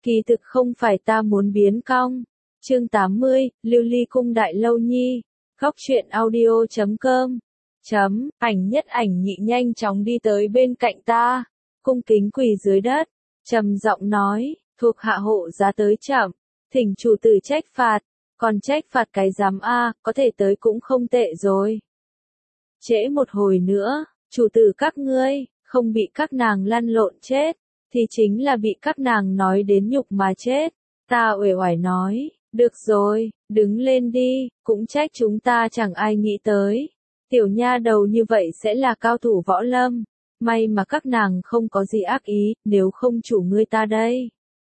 Kỳ thực không phải ta muốn biến cong. Chương 80, Lưu Ly cung đại lâu nhi. Góc truyện audio.com. Ảnh Nhất Ảnh Nhị nhanh chóng đi tới bên cạnh ta, cung kính quỳ dưới đất, trầm giọng nói, thuộc hạ hộ giá tới chậm, thỉnh chủ tử trách phạt, còn trách phạt cái giám a, có thể tới cũng không tệ rồi. Trễ một hồi nữa, chủ tử các ngươi, không bị các nàng lăn lộn chết, thì chính là bị các nàng nói đến nhục mà chết. Ta uể oải nói, được rồi, đứng lên đi, cũng trách chúng ta chẳng ai nghĩ tới. Tiểu nha đầu như vậy sẽ là cao thủ võ lâm, may mà các nàng không có gì ác ý, nếu không chủ ngươi ta đây.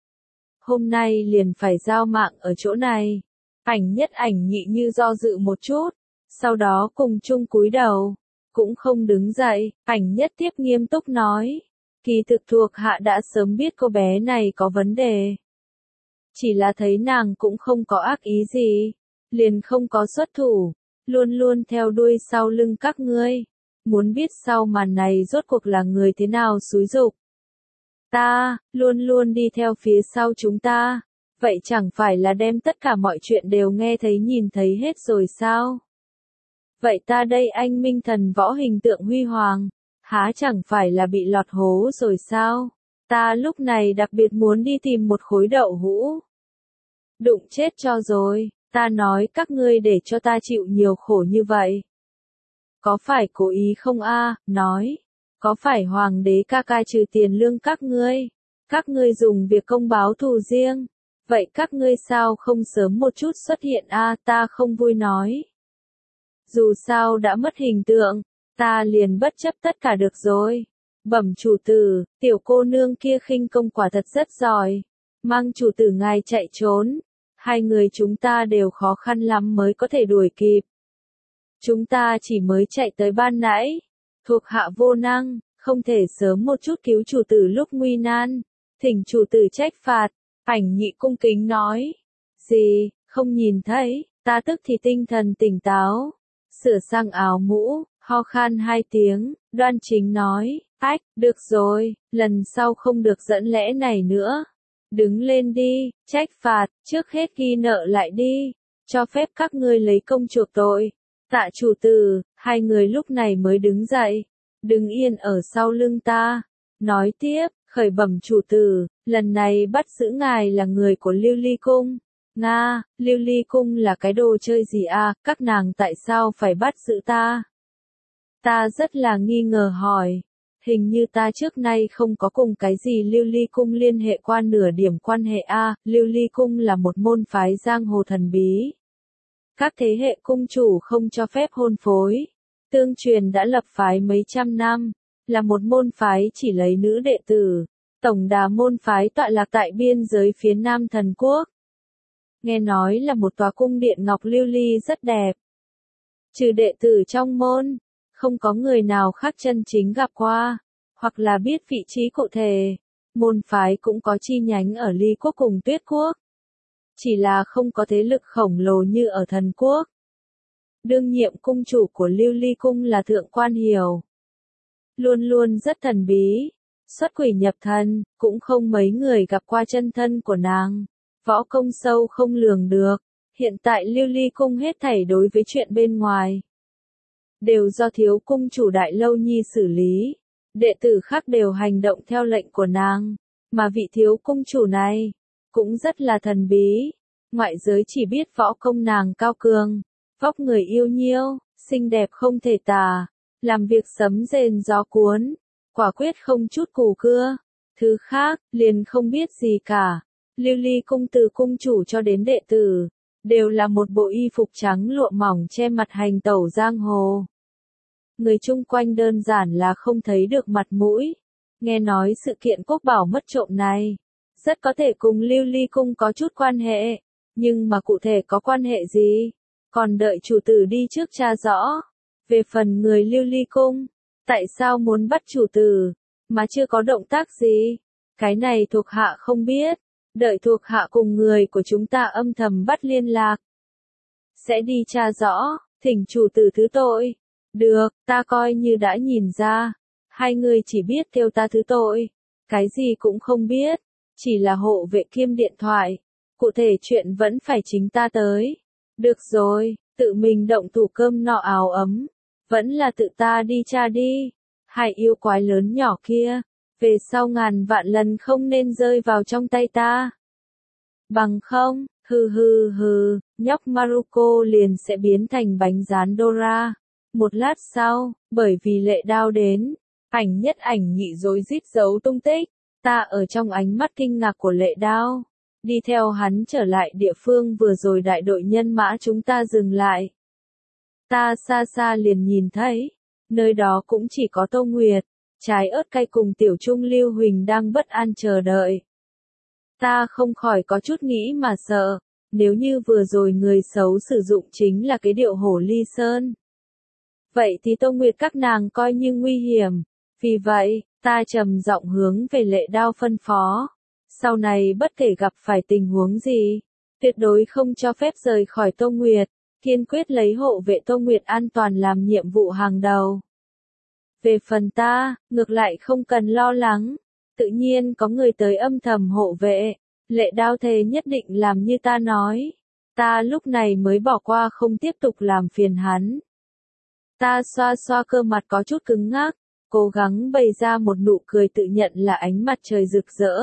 Hôm nay liền phải giao mạng ở chỗ này. Ảnh Nhất Ảnh Nhị như do dự một chút, sau đó cùng chung cúi đầu, cũng không đứng dậy. Ảnh Nhất tiếp nghiêm túc nói, kỳ thực thuộc hạ đã sớm biết cô bé này có vấn đề. Chỉ là thấy nàng cũng không có ác ý gì, liền không có xuất thủ, luôn luôn theo đuôi sau lưng các ngươi. Muốn biết sau màn này rốt cuộc là người thế nào xúi giục. Ta, luôn luôn đi theo phía sau chúng ta, vậy chẳng phải là đem tất cả mọi chuyện đều nghe thấy nhìn thấy hết rồi sao? Vậy ta đây anh minh thần võ hình tượng huy hoàng, há chẳng phải là bị lọt hố rồi sao? Ta lúc này đặc biệt muốn đi tìm một khối đậu hũ. Đụng chết cho rồi, ta nói các ngươi để cho ta chịu nhiều khổ như vậy. Có phải cố ý không a? Nói, có phải hoàng đế ca ca trừ tiền lương các ngươi dùng việc công báo thù riêng, vậy các ngươi sao không sớm một chút xuất hiện a? Ta không vui nói. Dù sao đã mất hình tượng, ta liền bất chấp tất cả được rồi. Bẩm chủ tử, tiểu cô nương kia khinh công quả thật rất giỏi, mang chủ tử ngài chạy trốn, hai người chúng ta đều khó khăn lắm mới có thể đuổi kịp. Chúng ta chỉ mới chạy tới ban nãy, thuộc hạ vô năng, không thể sớm một chút cứu chủ tử lúc nguy nan, thỉnh chủ tử trách phạt. Ảnh Nhị cung kính nói, gì, không nhìn thấy, ta tức thì tinh thần tỉnh táo, sửa sang áo mũ, ho khan hai tiếng, đoan chính nói, ách, được rồi, lần sau không được dẫn lẽ này nữa. Đứng lên đi, trách phạt, trước hết ghi nợ lại đi, cho phép các ngươi lấy công chuộc tội. Tạ chủ tử, hai người lúc này mới đứng dậy, đứng yên ở sau lưng ta, nói tiếp, khởi bẩm chủ tử, lần này bắt giữ ngài là người của Lưu Ly cung. Nga, Lưu Ly cung là cái đồ chơi gì a? Các nàng tại sao phải bắt giữ ta? Ta rất là nghi ngờ hỏi, hình như ta trước nay không có cùng cái gì Lưu Ly cung liên hệ qua nửa điểm quan hệ a. Lưu Ly cung là một môn phái giang hồ thần bí. Các thế hệ cung chủ không cho phép hôn phối. Tương truyền đã lập phái mấy trăm năm, là một môn phái chỉ lấy nữ đệ tử. Tổng đà môn phái tọa lạc tại biên giới phía nam thần quốc. Nghe nói là một tòa cung điện ngọc lưu ly rất đẹp. Trừ đệ tử trong môn, không có người nào khác chân chính gặp qua, hoặc là biết vị trí cụ thể. Môn phái cũng có chi nhánh ở Ly quốc cùng Tuyết quốc. Chỉ là không có thế lực khổng lồ như ở thần quốc. Đương nhiệm cung chủ của Lưu Ly cung là Thượng Quan Hiểu. Luôn luôn rất thần bí, xuất quỷ nhập thần, cũng không mấy người gặp qua chân thân của nàng. Võ công sâu không lường được, hiện tại Lưu Ly cung hết thảy đối với chuyện bên ngoài. Đều do thiếu cung chủ đại lâu nhi xử lý, đệ tử khác đều hành động theo lệnh của nàng, mà vị thiếu cung chủ này cũng rất là thần bí, ngoại giới chỉ biết võ công nàng cao cường, vóc người yêu nhiêu, xinh đẹp không thể tả, làm việc sấm rền gió cuốn, quả quyết không chút cù cưa, thứ khác, liền không biết gì cả. Lưu Ly cung từ cung chủ cho đến đệ tử, đều là một bộ y phục trắng lụa mỏng che mặt hành tẩu giang hồ. Người chung quanh đơn giản là không thấy được mặt mũi, nghe nói sự kiện quốc bảo mất trộm này rất có thể cùng Lưu Ly cung có chút quan hệ, nhưng mà cụ thể có quan hệ gì, còn đợi chủ tử đi trước tra rõ. Về phần người Lưu Ly cung, tại sao muốn bắt chủ tử, mà chưa có động tác gì, cái này thuộc hạ không biết, đợi thuộc hạ cùng người của chúng ta âm thầm bắt liên lạc. Sẽ đi tra rõ, thỉnh chủ tử thứ tội. Được, ta coi như đã nhìn ra, hai người chỉ biết kêu ta thứ tội, cái gì cũng không biết. Chỉ là hộ vệ kiêm điện thoại. Cụ thể chuyện vẫn phải chính ta tới. Được rồi, tự mình động thủ cơm nọ áo ấm. Vẫn là tự ta đi tra đi. Hai yêu quái lớn nhỏ kia. Về sau ngàn vạn lần không nên rơi vào trong tay ta. Bằng không, hừ, nhóc Maruko liền sẽ biến thành bánh rán Dora. Một lát sau, bởi vì Lệ Đao đến, ảnh nhất ảnh nhị rối rít giấu tung tích. Ta ở trong ánh mắt kinh ngạc của Lệ Đao, đi theo hắn trở lại địa phương vừa rồi đại đội nhân mã chúng ta dừng lại. Ta xa xa liền nhìn thấy, nơi đó cũng chỉ có Tô Nguyệt, Trái Ớt Cay cùng Tiểu Trung Lưu Huỳnh đang bất an chờ đợi. Ta không khỏi có chút nghĩ mà sợ, nếu như vừa rồi người xấu sử dụng chính là cái điệu hổ ly sơn. Vậy thì Tô Nguyệt các nàng coi như nguy hiểm, vì vậy, ta trầm giọng hướng về Lệ Đao phân phó. Sau này bất kể gặp phải tình huống gì, tuyệt đối không cho phép rời khỏi Tô Nguyệt, kiên quyết lấy hộ vệ Tô Nguyệt an toàn làm nhiệm vụ hàng đầu. Về phần ta, ngược lại không cần lo lắng, tự nhiên có người tới âm thầm hộ vệ, Lệ Đao thề nhất định làm như ta nói. Ta lúc này mới bỏ qua không tiếp tục làm phiền hắn. Ta xoa xoa cơ mặt có chút cứng ngắc, cố gắng bày ra một nụ cười tự nhận là ánh mặt trời rực rỡ.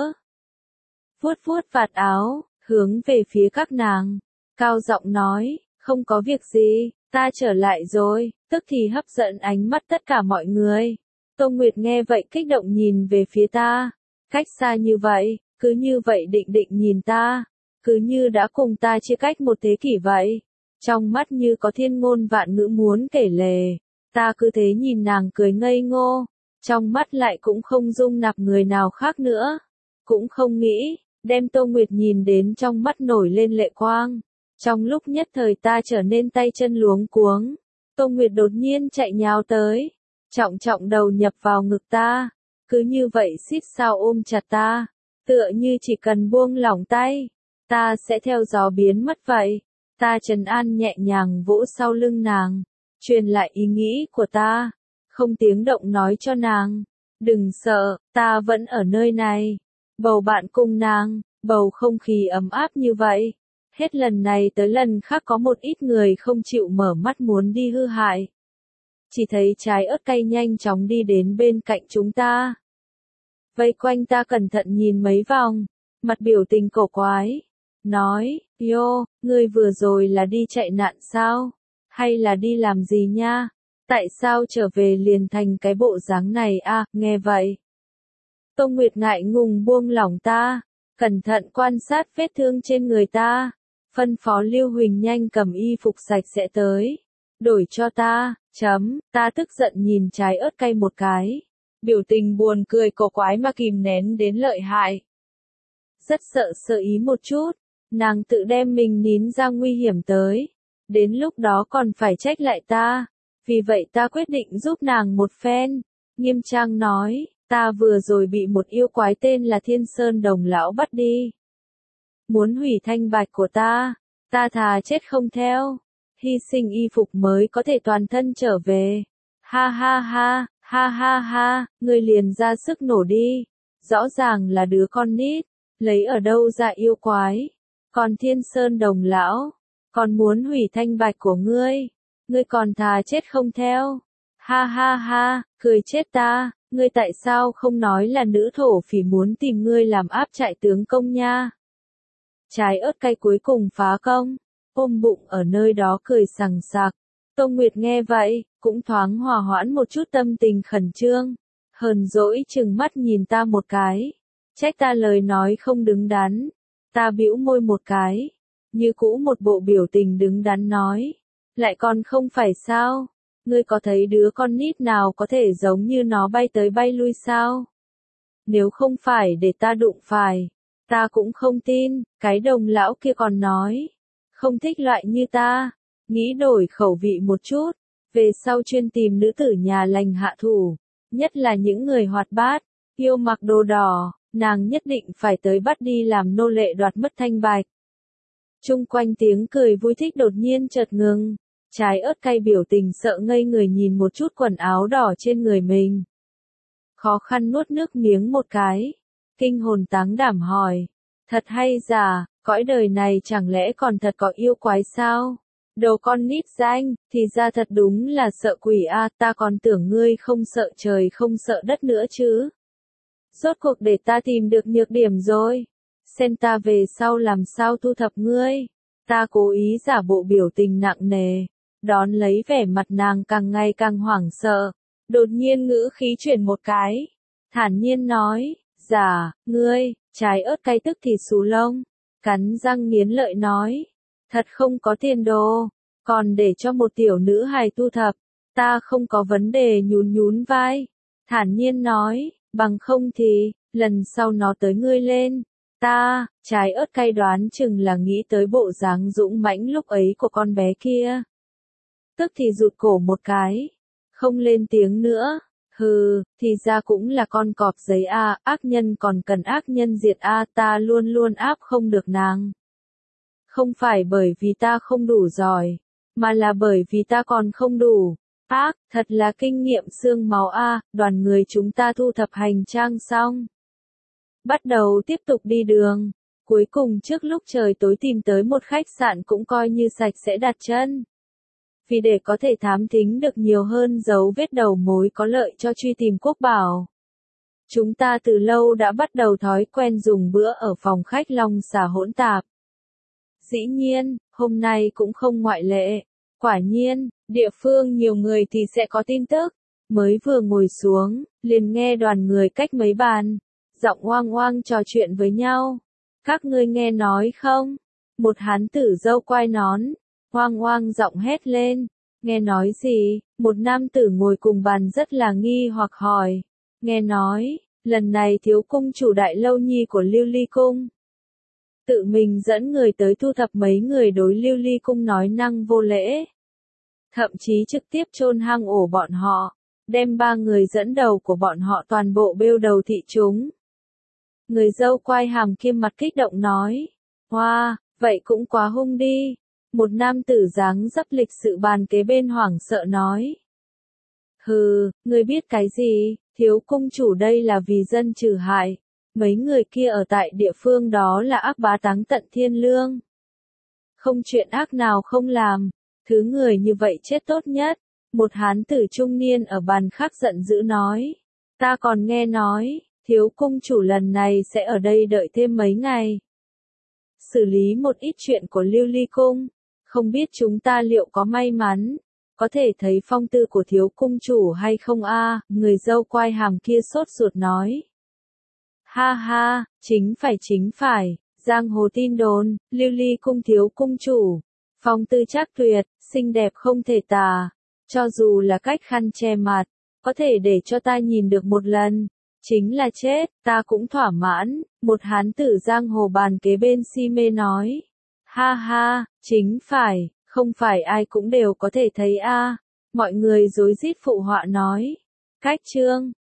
Vuốt vuốt vạt áo, hướng về phía các nàng, cao giọng nói, không có việc gì, ta trở lại rồi, tức thì hấp dẫn ánh mắt tất cả mọi người. Tô Nguyệt nghe vậy kích động nhìn về phía ta, cách xa như vậy, cứ như vậy định định nhìn ta, cứ như đã cùng ta chia cách một thế kỷ vậy. Trong mắt như có thiên ngôn vạn ngữ muốn kể lể, ta cứ thế nhìn nàng cười ngây ngô, trong mắt lại cũng không dung nạp người nào khác nữa, cũng không nghĩ, đem Tô Nguyệt nhìn đến trong mắt nổi lên lệ quang. Trong lúc nhất thời ta trở nên tay chân luống cuống, Tô Nguyệt đột nhiên chạy nhào tới, trọng trọng đầu nhập vào ngực ta, cứ như vậy xít sao ôm chặt ta, tựa như chỉ cần buông lỏng tay, ta sẽ theo gió biến mất vậy. Ta trấn an nhẹ nhàng vỗ sau lưng nàng, truyền lại ý nghĩ của ta, không tiếng động nói cho nàng, đừng sợ, ta vẫn ở nơi này, bầu bạn cùng nàng, bầu không khí ấm áp như vậy. Hết lần này tới lần khác có một ít người không chịu mở mắt muốn đi hư hại. Chỉ thấy Trái Ớt Cay nhanh chóng đi đến bên cạnh chúng ta. Vây quanh ta cẩn thận nhìn mấy vòng, mặt biểu tình cổ quái. Nói, Yo, ngươi vừa rồi là đi chạy nạn sao? Hay là đi làm gì nha? Tại sao trở về liền thành cái bộ dáng này à, nghe vậy. Tô Nguyệt ngại ngùng buông lỏng ta, cẩn thận quan sát vết thương trên người ta, phân phó Lưu Huỳnh nhanh cầm y phục sạch sẽ tới, đổi cho ta, ta tức giận nhìn Trái Ớt Cay một cái, biểu tình buồn cười cổ quái mà kìm nén đến lợi hại. Rất sợ ý một chút. Nàng tự đem mình nín ra nguy hiểm tới, đến lúc đó còn phải trách lại ta, vì vậy ta quyết định giúp nàng một phen, nghiêm trang nói, ta vừa rồi bị một yêu quái tên là Thiên Sơn Đồng Lão bắt đi. Muốn hủy thanh bạch của ta thà chết không theo, hy sinh y phục mới có thể toàn thân trở về. Ha, ngươi liền ra sức nổ đi, rõ ràng là đứa con nít, lấy ở đâu ra yêu quái. Còn Thiên Sơn Đồng Lão, còn muốn hủy thanh bạch của ngươi còn thà chết không theo. Ha, cười chết ta, ngươi tại sao không nói là nữ thổ phỉ muốn tìm ngươi làm áp trại tướng công nha. Trái Ớt Cay cuối cùng phá công, ôm bụng ở nơi đó cười sằng sặc. Tô Nguyệt nghe vậy, cũng thoáng hòa hoãn một chút tâm tình khẩn trương, hờn dỗi chừng mắt nhìn ta một cái, trách ta lời nói không đứng đắn. Ta bĩu môi một cái, như cũ một bộ biểu tình đứng đắn nói, lại còn không phải sao, ngươi có thấy đứa con nít nào có thể giống như nó bay tới bay lui sao? Nếu không phải để ta đụng phải, ta cũng không tin. Cái Đồng Lão kia còn nói, không thích loại như ta, nghĩ đổi khẩu vị một chút, về sau chuyên tìm nữ tử nhà lành hạ thủ, nhất là những người hoạt bát, yêu mặc đồ đỏ. Nàng nhất định phải tới bắt đi làm nô lệ đoạt mất thanh bạch. Chung quanh tiếng cười vui thích đột nhiên chợt ngừng, Trái Ớt Cay biểu tình sợ ngây người nhìn một chút quần áo đỏ trên người mình. Khó khăn nuốt nước miếng một cái, kinh hồn táng đảm hỏi. Thật hay giả, cõi đời này chẳng lẽ còn thật có yêu quái sao? Đồ con nít danh, thì ra thật đúng là sợ quỷ a, ta còn tưởng ngươi không sợ trời không sợ đất nữa chứ. Rốt cuộc để ta tìm được nhược điểm rồi. Xem ta về sau làm sao thu thập ngươi. Ta cố ý giả bộ biểu tình nặng nề, đón lấy vẻ mặt nàng càng ngày càng hoảng sợ. Đột nhiên ngữ khí chuyển một cái, thản nhiên nói, dạ, ngươi, trái ớt cay tức thì xù lông, cắn răng nghiến lợi nói, thật không có tiền đồ, còn để cho một tiểu nữ hài thu thập, ta không có vấn đề nhún nhún vai, thản nhiên nói, bằng không thì, lần sau nó tới ngươi lên, ta, trái ớt cay đoán chừng là nghĩ tới bộ dáng dũng mãnh lúc ấy của con bé kia. Tức thì rụt cổ một cái, không lên tiếng nữa, hừ, thì ra cũng là con cọp giấy a, ác nhân còn cần ác nhân diệt a, ta luôn luôn áp không được nàng. Không phải bởi vì ta không đủ giỏi, mà là bởi vì ta còn không đủ. Ác, thật là kinh nghiệm xương máu a, đoàn người chúng ta thu thập hành trang xong. Bắt đầu tiếp tục đi đường, cuối cùng trước lúc trời tối tìm tới một khách sạn cũng coi như sạch sẽ đặt chân. Vì để có thể thám thính được nhiều hơn dấu vết đầu mối có lợi cho truy tìm Quốc Bảo. Chúng ta từ lâu đã bắt đầu thói quen dùng bữa ở phòng khách long xà hỗn tạp. Dĩ nhiên, hôm nay cũng không ngoại lệ. Quả nhiên, địa phương nhiều người thì sẽ có tin tức. Mới vừa ngồi xuống, liền nghe đoàn người cách mấy bàn, giọng oang oang trò chuyện với nhau. Các ngươi nghe nói không? Một hán tử râu quai nón, oang oang giọng hét lên. Nghe nói gì? Một nam tử ngồi cùng bàn rất là nghi hoặc hỏi. Nghe nói, lần này thiếu cung chủ Đại Lâu Nhi của Lưu Ly Cung tự mình dẫn người tới thu thập mấy người đối Lưu Ly Cung nói năng vô lễ. Thậm chí trực tiếp chôn hang ổ bọn họ, đem 3 người dẫn đầu của bọn họ toàn bộ bêu đầu thị chúng. Người dâu quai hàm kia mặt kích động nói, hoa, vậy cũng quá hung đi. Một nam tử dáng dấp lịch sự bàn kế bên hoảng sợ nói. Hừ, ngươi biết cái gì, thiếu cung chủ đây là vì dân trừ hại. Mấy người kia ở tại địa phương đó là ác bá táng tận thiên lương. Không chuyện ác nào không làm, thứ người như vậy chết tốt nhất. Một hán tử trung niên ở bàn khác giận dữ nói. Ta còn nghe nói, thiếu cung chủ lần này sẽ ở đây đợi thêm mấy ngày. Xử lý một ít chuyện của Lưu Ly Cung. Không biết chúng ta liệu có may mắn, có thể thấy phong tư của thiếu cung chủ hay không a? Người dâu quai hàm kia sốt ruột nói. Ha ha, chính phải, giang hồ tin đồn, Lưu Ly Cung thiếu cung chủ, phong tư trác tuyệt, xinh đẹp không thể tả, cho dù là cách khăn che mặt, có thể để cho ta nhìn được một lần, chính là chết, ta cũng thỏa mãn, một hán tử giang hồ bàn kế bên si mê nói. Ha ha, chính phải, không phải ai cũng đều có thể thấy a. Mọi người rối rít phụ họa nói. Cách chương